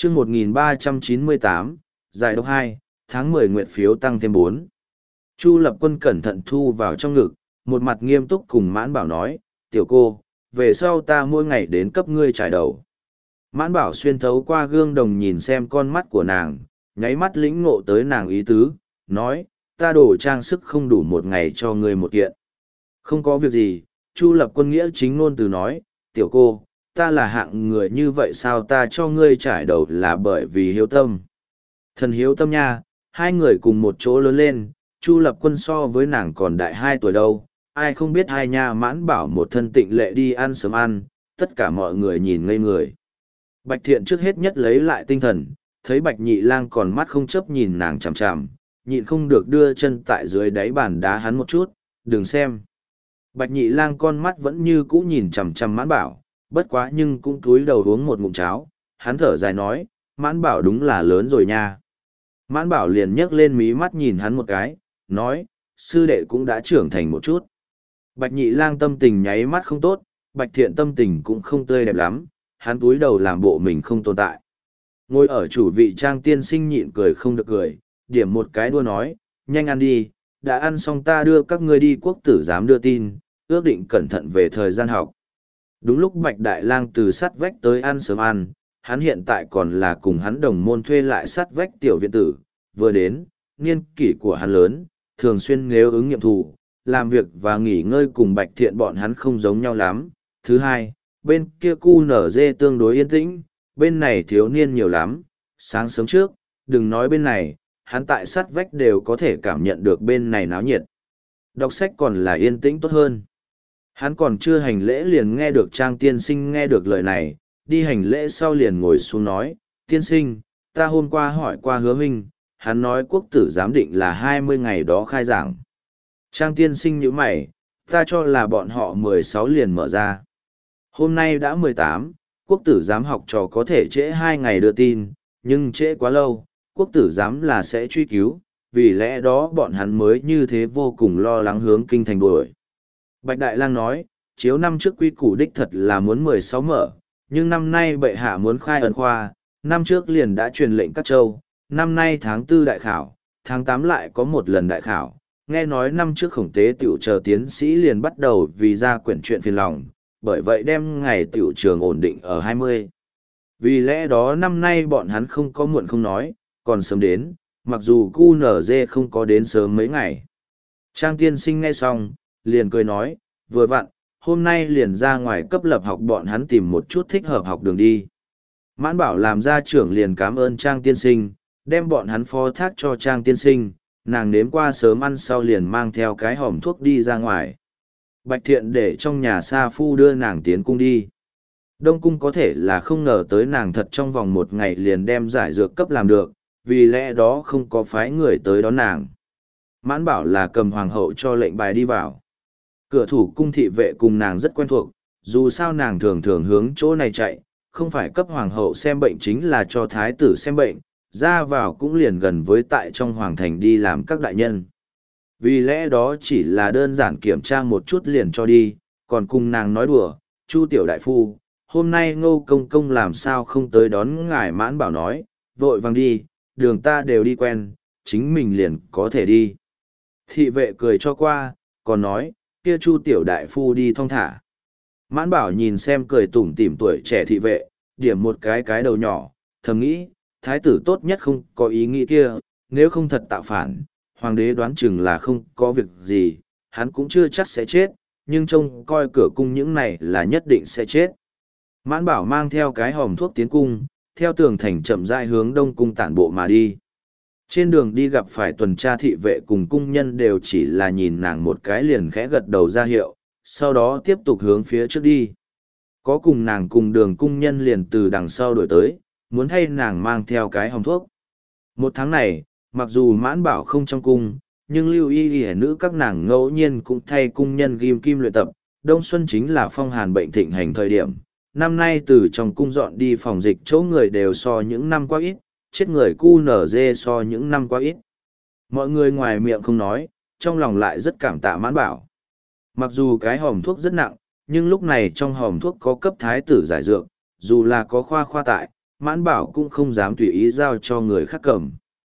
chương 1398, giải độc 2, tháng 10 nguyện phiếu tăng thêm 4. Chu Lập Quân cẩn thận thu vào trong ngực, một mặt nghiêm túc cùng Mãn Bảo nói, tiểu cô, về sau ta mỗi ngày đến cấp ngươi trải đầu. Mãn Bảo xuyên thấu qua gương đồng nhìn xem con mắt của nàng, nháy mắt lĩnh ngộ tới nàng ý tứ, nói, ta đồ trang sức không đủ một ngày cho ngươi một kiện. Không có việc gì, Chu Lập Quân nghĩa chính ngôn từ nói, tiểu cô, ta là hạng người như vậy sao ta cho ngươi trải đầu là bởi vì hiếu tâm. Thần hiếu tâm nha, hai người cùng một chỗ lớn lên, Chu Lập Quân so với nàng còn đại 2 tuổi đâu, ai không biết hai nha. Mãn Bảo một thân tịnh lệ đi ăn sớm ăn, tất cả mọi người nhìn ngây người. Bạch Thiện trước hết nhất lấy lại tinh thần, thấy Bạch Nhị Lang còn mắt không chớp nhìn nàng chằm chằm, nhịn không được đưa chân tại dưới đáy bàn đá hắn một chút, đừng xem. Bạch Nhị Lang con mắt vẫn như cũ nhìn chằm chằm Mãn Bảo, bất quá nhưng cũng cúi đầu uống một ngụm cháo, hắn thở dài nói, Mãn Bảo đúng là lớn rồi nha. Mãn Bảo liền nhấc lên mí mắt nhìn hắn một cái, nói, sư đệ cũng đã trưởng thành một chút. Bạch Nhị Lang tâm tình nháy mắt không tốt, Bạch Thiện tâm tình cũng không tươi đẹp lắm, hắn cúi đầu làm bộ mình không tồn tại. Ngồi ở chủ vị Trang tiên sinh nhịn cười không được cười, điểm một cái đua nói, nhanh ăn đi, đã ăn xong ta đưa các ngươi đi quốc tử giám đưa tin, ước định cẩn thận về thời gian học. Đúng lúc Bạch Đại Lang từ sắt vách tới ăn sớm ăn, hắn hiện tại còn là cùng hắn đồng môn thuê lại sắt vách tiểu viện tử, vừa đến, niên kỷ của hắn lớn, thường xuyên nếu ứng nghiệm thù, làm việc và nghỉ ngơi cùng Bạch Thiện bọn hắn không giống nhau lắm. Thứ hai, bên kia cu nở dê tương đối yên tĩnh, bên này thiếu niên nhiều lắm, sáng sớm trước, đừng nói bên này, hắn tại sắt vách đều có thể cảm nhận được bên này náo nhiệt. Đọc sách còn là yên tĩnh tốt hơn. Hắn còn chưa hành lễ liền nghe được Trang tiên sinh nghe được lời này, đi hành lễ sau liền ngồi xuống nói, tiên sinh, ta hôm qua hỏi qua Hứa huynh, hắn nói quốc tử giám định là 20 ngày đó khai giảng. Trang tiên sinh nhíu mày, ta cho là bọn họ 16 liền mở ra. Hôm nay đã 18, quốc tử giám học trò có thể trễ 2 ngày đưa tin, nhưng trễ quá lâu, quốc tử giám là sẽ truy cứu, vì lẽ đó bọn hắn mới như thế vô cùng lo lắng hướng kinh thành đuổi. Bạch Đại Lang nói, chiếu năm trước quy củ đích thật là muốn 16 mở, nhưng năm nay bệ hạ muốn khai ấn khoa, năm trước liền đã truyền lệnh các châu, năm nay tháng 4 đại khảo, tháng 8 lại có một lần đại khảo. Nghe nói năm trước Khổng Tế tiểu chờ tiến sĩ liền bắt đầu vì ra quyển chuyện phiền lòng, bởi vậy đem ngày tiểu trường ổn định ở 20. Vì lẽ đó năm nay bọn hắn không có muộn không nói, còn sớm đến, mặc dù QNZ không có đến sớm mấy ngày. Trang tiên sinh nghe xong, liền cười nói, vừa vặn, hôm nay liền ra ngoài cấp lập học bọn hắn tìm một chút thích hợp học đường đi. Mãn Bảo làm gia trưởng liền cảm ơn Trang tiên sinh, đem bọn hắn phó thác cho Trang tiên sinh, nàng nếm qua sớm ăn sau liền mang theo cái hòm thuốc đi ra ngoài. Bạch Thiện để trong nhà sa phu đưa nàng tiến cung đi. Đông cung có thể là không ngờ tới nàng thật trong vòng 1 ngày liền đem giải dược cấp làm được, vì lẽ đó không có phái người tới đón nàng. Mãn Bảo là cầm hoàng hậu cho lệnh bài đi vào. Cửa thủ cung thị vệ cùng nàng rất quen thuộc, dù sao nàng thường thường hướng chỗ này chạy, không phải cấp hoàng hậu xem bệnh chính là cho thái tử xem bệnh, ra vào cũng liền gần với tại trong hoàng thành đi làm các đại nhân. Vì lẽ đó chỉ là đơn giản kiểm tra một chút liền cho đi, còn cùng nàng nói đùa, Chu tiểu đại phu, hôm nay Ngô công công làm sao không tới đón ngài. Mãn Bảo nói, vội vàng đi, đường ta đều đi quen, chính mình liền có thể đi. Thị vệ cười cho qua, còn nói, kia Chu tiểu đại phu đi thong thả. Mãn Bảo nhìn xem cười tủm tỉm tuổi trẻ thị vệ, điểm một cái đầu nhỏ, thầm nghĩ, thái tử tốt nhất không có ý nghĩ kia, nếu không thật tạo phản, hoàng đế đoán chừng là không có việc gì, hắn cũng chưa chắc sẽ chết, nhưng trông coi cửa cung những này là nhất định sẽ chết. Mãn Bảo mang theo cái hòm thuốc tiến cung, theo tường thành chậm rãi hướng đông cung tản bộ mà đi. Trên đường đi gặp phải tuần tra thị vệ cùng cung nhân đều chỉ là nhìn nàng một cái liền khẽ gật đầu ra hiệu, sau đó tiếp tục hướng phía trước đi. Có cùng nàng cùng đường cung nhân liền từ đằng sau đuổi tới, muốn thay nàng mang theo cái hòm thuốc. Một tháng này, mặc dù Mãn Bảo không trong cung, nhưng lưu y y nữ các nàng ngẫu nhiên cũng thay cung nhân ghim kim luyện tập. Đông xuân chính là phong hàn bệnh thịnh hành thời điểm. Năm nay từ trong cung dọn đi phòng dịch chỗ người đều so những năm qua ít, chết người cu nở dê so những năm qua ít. Mọi người ngoài miệng không nói, trong lòng lại rất cảm tạ Mãn Bảo. Mặc dù cái hòm thuốc rất nặng, nhưng lúc này trong hòm thuốc có cấp thái tử giải dược, dù là có khoa tại, Mãn Bảo cũng không dám tùy ý giao cho người khác cầm.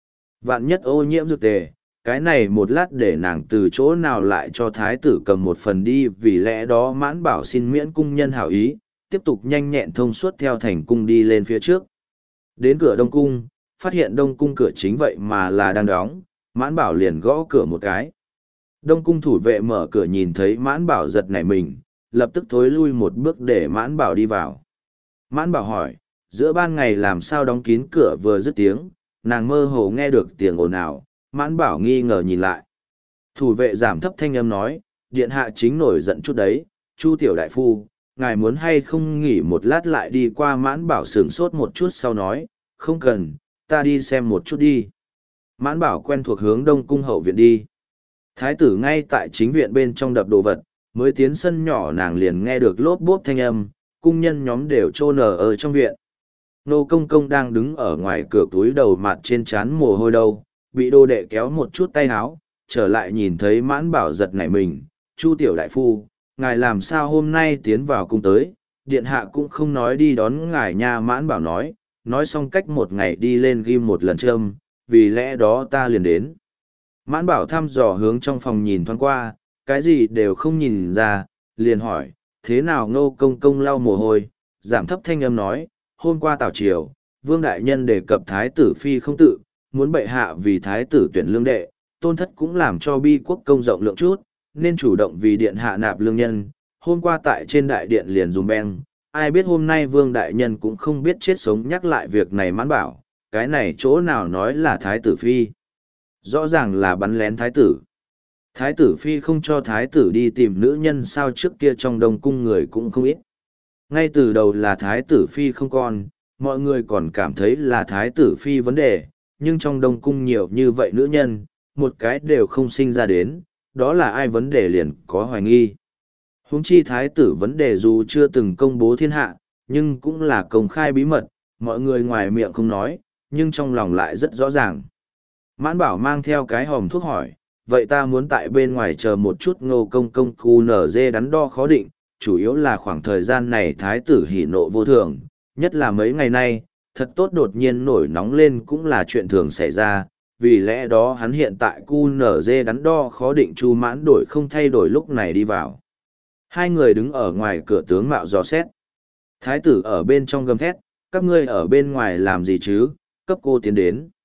Vạn nhất ô nhiễm dược tề, cái này một lát để nàng từ chỗ nào lại cho thái tử cầm một phần đi, vì lẽ đó Mãn Bảo xin miễn cung nhân hảo ý, tiếp tục nhanh nhẹn thông suốt theo thành cung đi lên phía trước. Đến cửa Đông Cung, phát hiện Đông Cung cửa chính vậy mà là đang đóng, Mãn Bảo liền gõ cửa một cái. Đông Cung thủ vệ mở cửa nhìn thấy Mãn Bảo giật nảy mình, lập tức thối lui một bước để Mãn Bảo đi vào. Mãn Bảo hỏi, giữa ban ngày làm sao đóng kín cửa, vừa dứt tiếng, nàng mơ hồ nghe được tiếng ồn ào, Mãn Bảo nghi ngờ nhìn lại. Thủ vệ giảm thấp thanh âm nói, điện hạ chính nổi giận chút đấy, Chu tiểu đại phu, ngài muốn hay không nghỉ một lát lại đi qua. Mãn Bảo sửng sốt một chút sau nói, không cần, ta đi xem một chút đi. Mãn Bảo quen thuộc hướng Đông Cung hậu viện đi. Thái tử ngay tại chính viện bên trong đập đồ vật, mới tiến sân nhỏ nàng liền nghe được lốp bốp thanh âm, cung nhân nhóm đều chôn ở trong viện. Nô công công đang đứng ở ngoài cửa túi đầu mặt trên trán mồ hôi đâu, bị đô đệ kéo một chút tay háo, trở lại nhìn thấy Mãn Bảo giật nảy mình, Chu tiểu đại phu, ngài làm sao hôm nay tiến vào cung tới, điện hạ cũng không nói đi đón ngài nha. Mãn Bảo nói xong cách một ngày đi lên ghim một lần châm, vì lẽ đó ta liền đến. Mãn Bảo thăm dò hướng trong phòng nhìn thoáng qua, cái gì đều không nhìn ra, liền hỏi, thế nào? Ngô công công lau mồ hôi, giảm thấp thanh âm nói, hôm qua tảo triều, vương đại nhân đề cập thái tử phi không tự, muốn bệ hạ vì thái tử tuyển lương đệ, tôn thất cũng làm cho bi quốc công rộng lượng chút, nên chủ động vì điện hạ nạp lương nhân. Hôm qua tại trên đại điện liền dùng beng, ai biết hôm nay vương đại nhân cũng không biết chết sống nhắc lại việc này. Mãn Bảo, cái này chỗ nào nói là thái tử phi, rõ ràng là bắn lén thái tử. Thái tử phi không cho thái tử đi tìm nữ nhân sao? Trước kia trong Đông Cung người cũng không ít. Ngay từ đầu là thái tử phi không con, mọi người còn cảm thấy là thái tử phi vấn đề, nhưng trong Đông Cung nhiều như vậy nữ nhân, một cái đều không sinh ra đến, đó là ai vấn đề liền có hoài nghi. Huống chi thái tử vấn đề dù chưa từng công bố thiên hạ, nhưng cũng là công khai bí mật, mọi người ngoài miệng không nói, nhưng trong lòng lại rất rõ ràng. Mãn Bảo mang theo cái hòm thuốc hỏi, vậy ta muốn tại bên ngoài chờ một chút. Ngô công công cu nở dê đắn đo khó định, chủ yếu là khoảng thời gian này thái tử hỉ nộ vô thường, nhất là mấy ngày nay, thật tốt đột nhiên nổi nóng lên cũng là chuyện thường xảy ra, vì lẽ đó hắn hiện tại cu nở dê đắn đo khó định. Chu Mãn đổi không thay đổi lúc này đi vào. Hai người đứng ở ngoài cửa tướng mạo dò xét. Thái tử ở bên trong gầm thét, các ngươi ở bên ngoài làm gì chứ, cấp cô tiến đến.